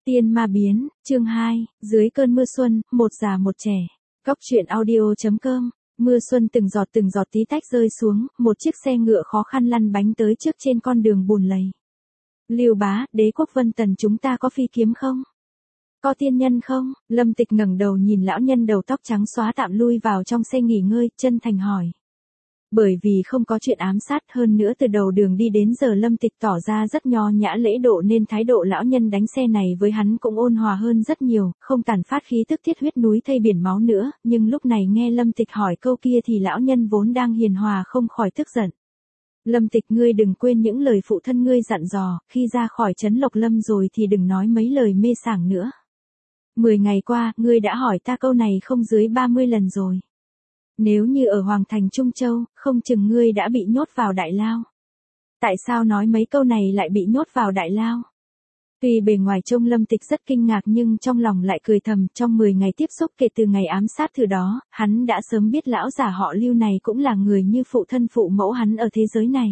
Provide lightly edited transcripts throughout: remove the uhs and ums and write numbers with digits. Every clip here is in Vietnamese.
Tiên ma biến, chương 2, dưới cơn mưa xuân, một già một trẻ. Góc truyện audio.com. Mưa xuân từng giọt tí tách rơi xuống, một chiếc xe ngựa khó khăn lăn bánh tới trước trên con đường bùn lầy. Lưu bá, đế quốc Vân Tần chúng ta có phi kiếm không? Có tiên nhân không? Lâm Tịch ngẩng đầu nhìn lão nhân đầu tóc trắng xóa tạm lui vào trong xe nghỉ ngơi, chân thành hỏi. Bởi vì không có chuyện ám sát, hơn nữa từ đầu đường đi đến giờ Lâm Tịch tỏ ra rất nho nhã lễ độ nên thái độ lão nhân đánh xe này với hắn cũng ôn hòa hơn rất nhiều, không tàn phát khí tức thiết huyết núi thây biển máu nữa, nhưng lúc này nghe Lâm Tịch hỏi câu kia thì lão nhân vốn đang hiền hòa không khỏi tức giận. Lâm Tịch, ngươi đừng quên những lời phụ thân ngươi dặn dò, khi ra khỏi trấn Lộc Lâm rồi thì đừng nói mấy lời mê sảng nữa. 10 ngày qua, ngươi đã hỏi ta câu này không dưới 30 lần rồi. Nếu như ở Hoàng thành Trung Châu, không chừng ngươi đã bị nhốt vào đại lao. Tại sao nói mấy câu này lại bị nhốt vào đại lao? Tuy bề ngoài trông Lâm Tịch rất kinh ngạc nhưng trong lòng lại cười thầm, trong 10 ngày tiếp xúc kể từ ngày ám sát thứ đó, hắn đã sớm biết lão già họ Lưu này cũng là người như phụ thân phụ mẫu hắn ở thế giới này.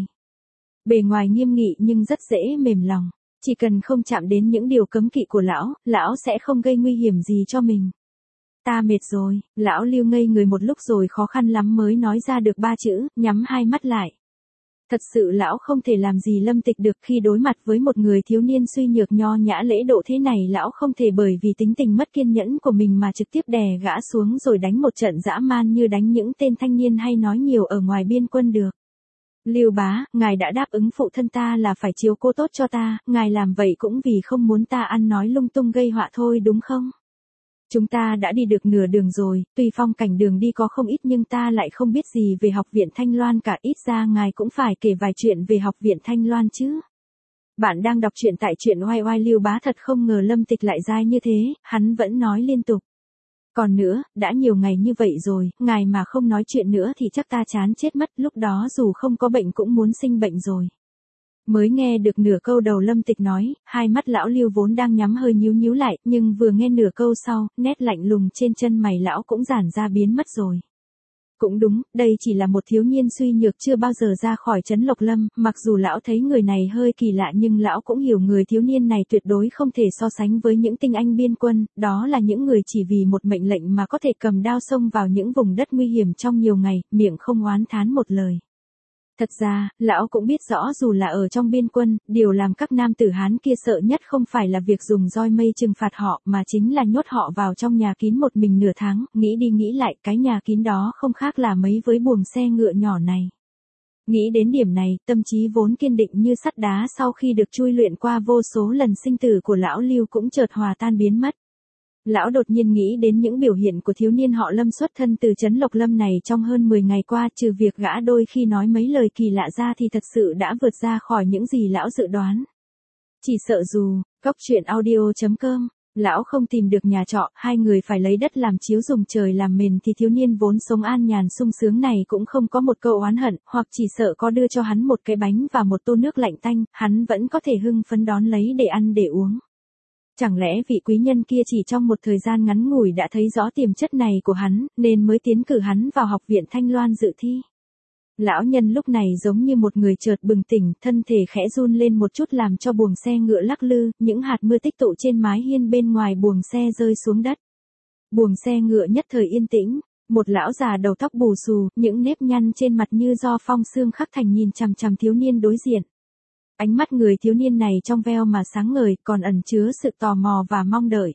Bề ngoài nghiêm nghị nhưng rất dễ mềm lòng, chỉ cần không chạm đến những điều cấm kỵ của lão sẽ không gây nguy hiểm gì cho mình. Ta mệt rồi, lão Lưu ngây người một lúc rồi khó khăn lắm mới nói ra được 3 chữ, nhắm hai mắt lại. Thật sự lão không thể làm gì Lâm Tịch được khi đối mặt với một người thiếu niên suy nhược nho nhã lễ độ thế này, lão không thể bởi vì tính tình mất kiên nhẫn của mình mà trực tiếp đè gã xuống rồi đánh một trận dã man như đánh những tên thanh niên hay nói nhiều ở ngoài biên quân được. Lưu bá, ngài đã đáp ứng phụ thân ta là phải chiếu cố tốt cho ta, ngài làm vậy cũng vì không muốn ta ăn nói lung tung gây họa thôi đúng không? Chúng ta đã đi được nửa đường rồi, tuy phong cảnh đường đi có không ít nhưng ta lại không biết gì về học viện Thanh Loan cả, ít ra ngài cũng phải kể vài chuyện về học viện Thanh Loan chứ. Bạn đang đọc truyện tại truyện oai oai. Lưu bá thật không ngờ Lâm Tịch lại dai như thế, hắn vẫn nói liên tục. Còn nữa, đã nhiều ngày như vậy rồi, ngài mà không nói chuyện nữa thì chắc ta chán chết mất, lúc đó dù không có bệnh cũng muốn sinh bệnh rồi. Mới nghe được nửa câu đầu Lâm Tịch nói, hai mắt lão Lưu vốn đang nhắm hơi nhíu lại, nhưng vừa nghe nửa câu sau, nét lạnh lùng trên chân mày lão cũng giãn ra biến mất rồi. Cũng đúng, đây chỉ là một thiếu niên suy nhược chưa bao giờ ra khỏi trấn Lộc Lâm, mặc dù lão thấy người này hơi kỳ lạ nhưng lão cũng hiểu người thiếu niên này tuyệt đối không thể so sánh với những tinh anh biên quân, đó là những người chỉ vì một mệnh lệnh mà có thể cầm đao xông vào những vùng đất nguy hiểm trong nhiều ngày, miệng không oán thán một lời. Thật ra, lão cũng biết rõ dù là ở trong biên quân, điều làm các nam tử Hán kia sợ nhất không phải là việc dùng roi mây trừng phạt họ mà chính là nhốt họ vào trong nhà kín một mình nửa tháng, nghĩ đi nghĩ lại cái nhà kín đó không khác là mấy với buồng xe ngựa nhỏ này. Nghĩ đến điểm này, tâm trí vốn kiên định như sắt đá sau khi được chui luyện qua vô số lần sinh tử của lão Lưu cũng chợt hòa tan biến mất. Lão đột nhiên nghĩ đến những biểu hiện của thiếu niên họ Lâm xuất thân từ trấn Lộc Lâm này trong hơn 10 ngày qua, trừ việc gã đôi khi nói mấy lời kỳ lạ ra thì thật sự đã vượt ra khỏi những gì lão dự đoán. Chỉ sợ dù, góc truyện audio.com, lão không tìm được nhà trọ, hai người phải lấy đất làm chiếu dùng trời làm mền thì thiếu niên vốn sống an nhàn sung sướng này cũng không có một câu oán hận, hoặc chỉ sợ có đưa cho hắn một cái bánh và một tô nước lạnh tanh, hắn vẫn có thể hưng phấn đón lấy để ăn để uống. Chẳng lẽ vị quý nhân kia chỉ trong một thời gian ngắn ngủi đã thấy rõ tiềm chất này của hắn, nên mới tiến cử hắn vào học viện Thanh Loan dự thi? Lão nhân lúc này giống như một người chợt bừng tỉnh, thân thể khẽ run lên một chút làm cho buồng xe ngựa lắc lư, những hạt mưa tích tụ trên mái hiên bên ngoài buồng xe rơi xuống đất. Buồng xe ngựa nhất thời yên tĩnh, một lão già đầu tóc bù xù, những nếp nhăn trên mặt như do phong sương khắc thành nhìn chằm chằm thiếu niên đối diện. Ánh mắt người thiếu niên này trong veo mà sáng ngời, còn ẩn chứa sự tò mò và mong đợi.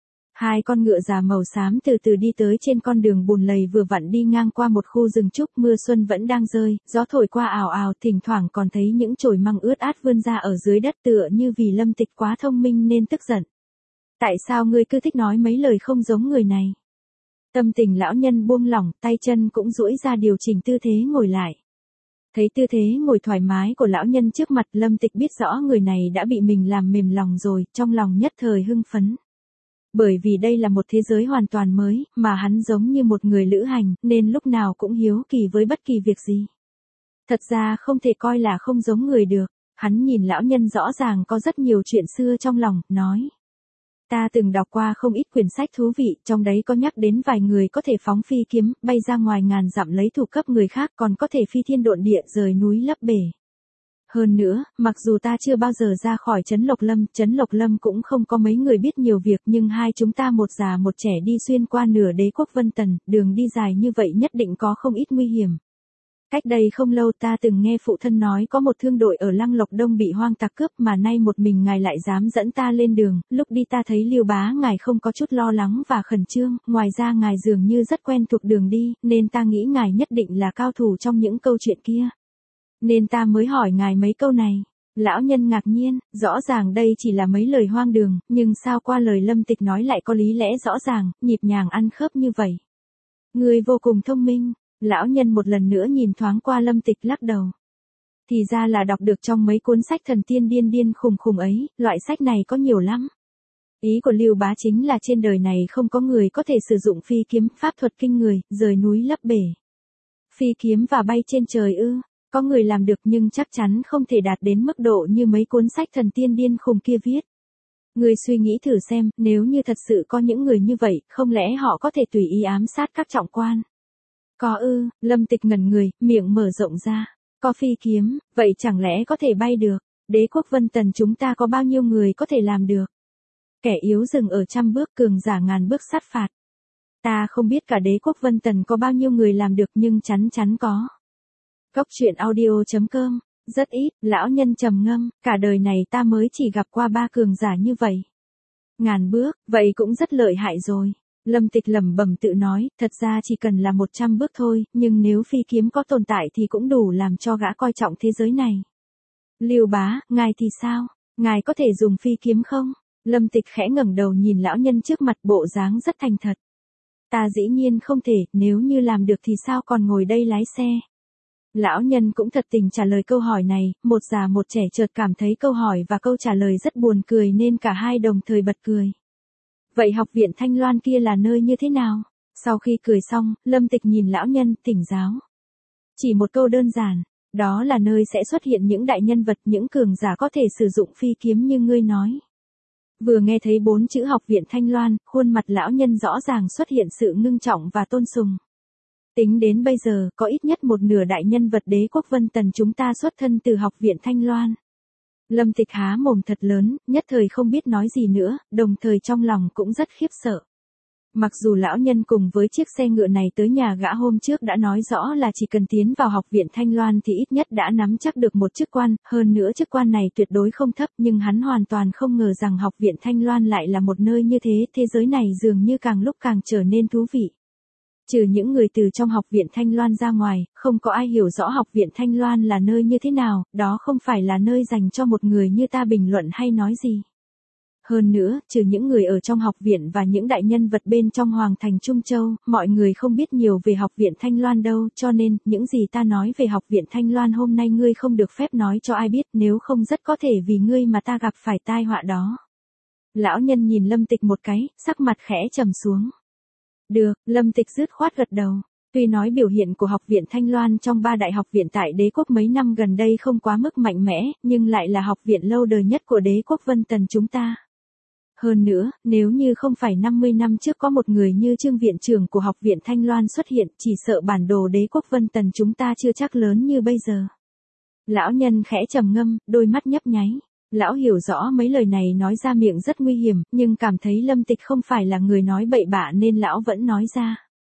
Hai con ngựa già màu xám từ từ đi tới trên con đường bùn lầy vừa vặn đi ngang qua một khu rừng trúc, mưa xuân vẫn đang rơi, gió thổi qua ào ào, thỉnh thoảng còn thấy những chồi măng ướt át vươn ra ở dưới đất tựa như vì Lâm Tịch quá thông minh nên tức giận. Tại sao ngươi cứ thích nói mấy lời không giống người này? Tâm tình lão nhân buông lỏng, tay chân cũng duỗi ra điều chỉnh tư thế ngồi lại. Thấy tư thế ngồi thoải mái của lão nhân trước mặt, Lâm Tịch biết rõ người này đã bị mình làm mềm lòng rồi, trong lòng nhất thời hưng phấn. Bởi vì đây là một thế giới hoàn toàn mới, mà hắn giống như một người lữ hành, nên lúc nào cũng hiếu kỳ với bất kỳ việc gì. Thật ra không thể coi là không giống người được, hắn nhìn lão nhân rõ ràng có rất nhiều chuyện xưa trong lòng, nói. Ta từng đọc qua không ít quyển sách thú vị, trong đấy có nhắc đến vài người có thể phóng phi kiếm, bay ra ngoài ngàn dặm lấy thủ cấp người khác, còn có thể phi thiên độn địa, rời núi lấp bể. Hơn nữa, mặc dù ta chưa bao giờ ra khỏi Trấn Lộc Lâm cũng không có mấy người biết nhiều việc, nhưng hai chúng ta một già một trẻ đi xuyên qua nửa đế quốc Vân Tần, đường đi dài như vậy nhất định có không ít nguy hiểm. Cách đây không lâu ta từng nghe phụ thân nói có một thương đội ở Lăng Lộc Đông bị hoang tặc cướp, mà nay một mình ngài lại dám dẫn ta lên đường. Lúc đi ta thấy Lưu bá ngài không có chút lo lắng và khẩn trương, ngoài ra ngài dường như rất quen thuộc đường đi, nên ta nghĩ ngài nhất định là cao thủ trong những câu chuyện kia. Nên ta mới hỏi ngài mấy câu này. Lão nhân ngạc nhiên, rõ ràng đây chỉ là mấy lời hoang đường, nhưng sao qua lời Lâm Tịch nói lại có lý lẽ rõ ràng, nhịp nhàng ăn khớp như vậy. Ngươi vô cùng thông minh. Lão nhân một lần nữa nhìn thoáng qua Lâm Tịch lắc đầu. Thì ra là đọc được trong mấy cuốn sách thần tiên điên điên khùng khùng ấy, loại sách này có nhiều lắm. Ý của Lưu bá chính là trên đời này không có người có thể sử dụng phi kiếm, pháp thuật kinh người, rời núi lấp bể. Phi kiếm và bay trên trời ư? Có người làm được nhưng chắc chắn không thể đạt đến mức độ như mấy cuốn sách thần tiên điên khùng kia viết. Người suy nghĩ thử xem, nếu như thật sự có những người như vậy, không lẽ họ có thể tùy ý ám sát các trọng quan? Có ư? Lâm Tịch ngẩn người, miệng mở rộng ra. Có phi kiếm, vậy chẳng lẽ có thể bay được? Đế quốc Vân Tần chúng ta có bao nhiêu người có thể làm được? Kẻ yếu dừng ở 100 bước, cường giả ngàn bước sát phạt. Ta không biết cả đế quốc Vân Tần có bao nhiêu người làm được, nhưng chắn chắn có. Cốc truyện audio.com. Rất ít, lão nhân trầm ngâm, cả đời này ta mới chỉ gặp qua 3 cường giả như vậy. Ngàn bước, vậy cũng rất lợi hại rồi. Lâm Tịch lẩm bẩm tự nói, thật ra chỉ cần là 100 bước thôi, nhưng nếu phi kiếm có tồn tại thì cũng đủ làm cho gã coi trọng thế giới này. Lưu bá, ngài thì sao? Ngài có thể dùng phi kiếm không? Lâm Tịch khẽ ngẩng đầu nhìn lão nhân trước mặt, bộ dáng rất thành thật. Ta dĩ nhiên không thể, nếu như làm được thì sao còn ngồi đây lái xe? Lão nhân cũng thật tình trả lời câu hỏi này, một già một trẻ chợt cảm thấy câu hỏi và câu trả lời rất buồn cười nên cả hai đồng thời bật cười. Vậy học viện Thanh Loan kia là nơi như thế nào? Sau khi cười xong, Lâm Tịch nhìn lão nhân, tỉnh giáo. Chỉ một câu đơn giản, đó là nơi sẽ xuất hiện những đại nhân vật, những cường giả có thể sử dụng phi kiếm như ngươi nói. Vừa nghe thấy 4 chữ học viện Thanh Loan, khuôn mặt lão nhân rõ ràng xuất hiện sự ngưng trọng và tôn sùng. Tính đến bây giờ, có ít nhất một nửa đại nhân vật đế quốc Vân Tần chúng ta xuất thân từ học viện Thanh Loan. Lâm Tịch há mồm thật lớn, nhất thời không biết nói gì nữa, đồng thời trong lòng cũng rất khiếp sợ. Mặc dù lão nhân cùng với chiếc xe ngựa này tới nhà gã hôm trước đã nói rõ là chỉ cần tiến vào học viện Thanh Loan thì ít nhất đã nắm chắc được một chức quan, hơn nữa chức quan này tuyệt đối không thấp, nhưng hắn hoàn toàn không ngờ rằng học viện Thanh Loan lại là một nơi như thế, thế giới này dường như càng lúc càng trở nên thú vị. Trừ những người từ trong học viện Thanh Loan ra ngoài, không có ai hiểu rõ học viện Thanh Loan là nơi như thế nào, đó không phải là nơi dành cho một người như ta bình luận hay nói gì. Hơn nữa, trừ những người ở trong học viện và những đại nhân vật bên trong Hoàng thành Trung Châu, mọi người không biết nhiều về học viện Thanh Loan đâu, cho nên, những gì ta nói về học viện Thanh Loan hôm nay ngươi không được phép nói cho ai biết, nếu không rất có thể vì ngươi mà ta gặp phải tai họa đó. Lão nhân nhìn Lâm Tịch một cái, sắc mặt khẽ trầm xuống. Được, Lâm Tịch dứt khoát gật đầu. Tuy nói biểu hiện của học viện Thanh Loan trong 3 đại học viện tại đế quốc mấy năm gần đây không quá mức mạnh mẽ, nhưng lại là học viện lâu đời nhất của đế quốc Vân Tần chúng ta. Hơn nữa, nếu như không phải 50 năm trước có một người như Trương viện trưởng của học viện Thanh Loan xuất hiện, chỉ sợ bản đồ đế quốc Vân Tần chúng ta chưa chắc lớn như bây giờ. Lão nhân khẽ trầm ngâm, đôi mắt nhấp nháy. Lão hiểu rõ mấy lời này nói ra miệng rất nguy hiểm, nhưng cảm thấy Lâm Tịch không phải là người nói bậy bạ nên lão vẫn nói ra.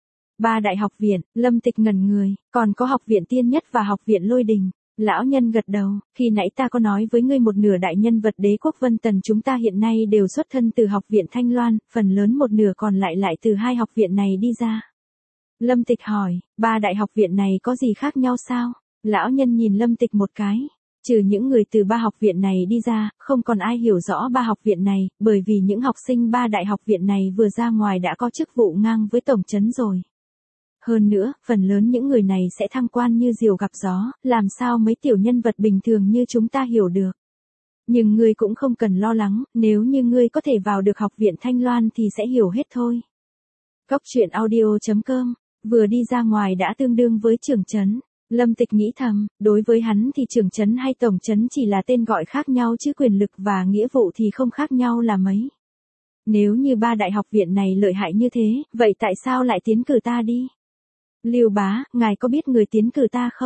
3 đại học viện, Lâm Tịch ngẩn người, còn có học viện Tiên Nhất và học viện Lôi Đình. Lão nhân gật đầu, khi nãy ta có nói với ngươi một nửa đại nhân vật đế quốc Vân Tần chúng ta hiện nay đều xuất thân từ học viện Thanh Loan, phần lớn một nửa còn lại từ 2 học viện này đi ra. Lâm Tịch hỏi, 3 đại học viện này có gì khác nhau sao? Lão nhân nhìn Lâm Tịch một cái. Trừ những người từ 3 học viện này đi ra, không còn ai hiểu rõ 3 học viện này, bởi vì những học sinh 3 đại học viện này vừa ra ngoài đã có chức vụ ngang với tổng trấn rồi. Hơn nữa, phần lớn những người này sẽ thăng quan như diều gặp gió, làm sao mấy tiểu nhân vật bình thường như chúng ta hiểu được. Nhưng ngươi cũng không cần lo lắng, nếu như ngươi có thể vào được học viện Thanh Loan thì sẽ hiểu hết thôi. Cốc truyện audio.com, vừa đi ra ngoài đã tương đương với trưởng trấn. Lâm Tịch nghĩ thầm, đối với hắn thì trưởng trấn hay tổng trấn chỉ là tên gọi khác nhau chứ quyền lực và nghĩa vụ thì không khác nhau là mấy. Nếu như 3 đại học viện này lợi hại như thế, vậy tại sao lại tiến cử ta đi? Lưu bá, ngài có biết người tiến cử ta không?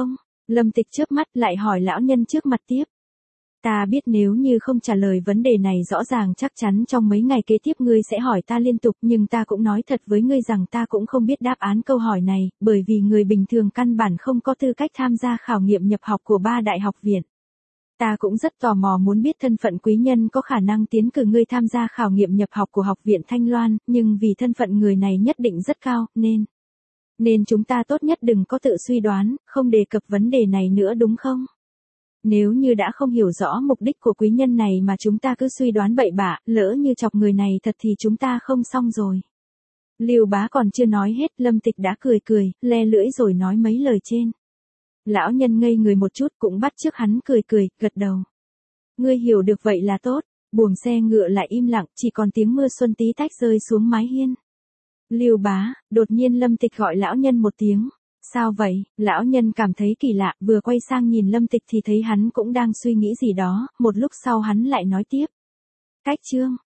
Lâm Tịch chớp mắt lại hỏi lão nhân trước mặt tiếp. Ta biết nếu như không trả lời vấn đề này rõ ràng chắc chắn trong mấy ngày kế tiếp ngươi sẽ hỏi ta liên tục, nhưng ta cũng nói thật với ngươi rằng ta cũng không biết đáp án câu hỏi này, bởi vì người bình thường căn bản không có tư cách tham gia khảo nghiệm nhập học của 3 đại học viện. Ta cũng rất tò mò muốn biết thân phận quý nhân có khả năng tiến cử ngươi tham gia khảo nghiệm nhập học của học viện Thanh Loan, nhưng vì thân phận người này nhất định rất cao, nên chúng ta tốt nhất đừng có tự suy đoán, không đề cập vấn đề này nữa đúng không? Nếu như đã không hiểu rõ mục đích của quý nhân này mà chúng ta cứ suy đoán bậy bạ, lỡ như chọc người này thật thì chúng ta không xong rồi. Lưu Bá còn chưa nói hết, Lâm Tịch đã cười, le lưỡi rồi nói mấy lời trên. Lão nhân ngây người một chút cũng bắt chước hắn cười, gật đầu. Ngươi hiểu được vậy là tốt. Buồng xe ngựa lại im lặng, chỉ còn tiếng mưa xuân tí tách rơi xuống mái hiên. Lưu Bá, đột nhiên Lâm Tịch gọi lão nhân một tiếng. Sao vậy? Lão nhân cảm thấy kỳ lạ, vừa quay sang nhìn Lâm Tịch thì thấy hắn cũng đang suy nghĩ gì đó, một lúc sau hắn lại nói tiếp. Cách chương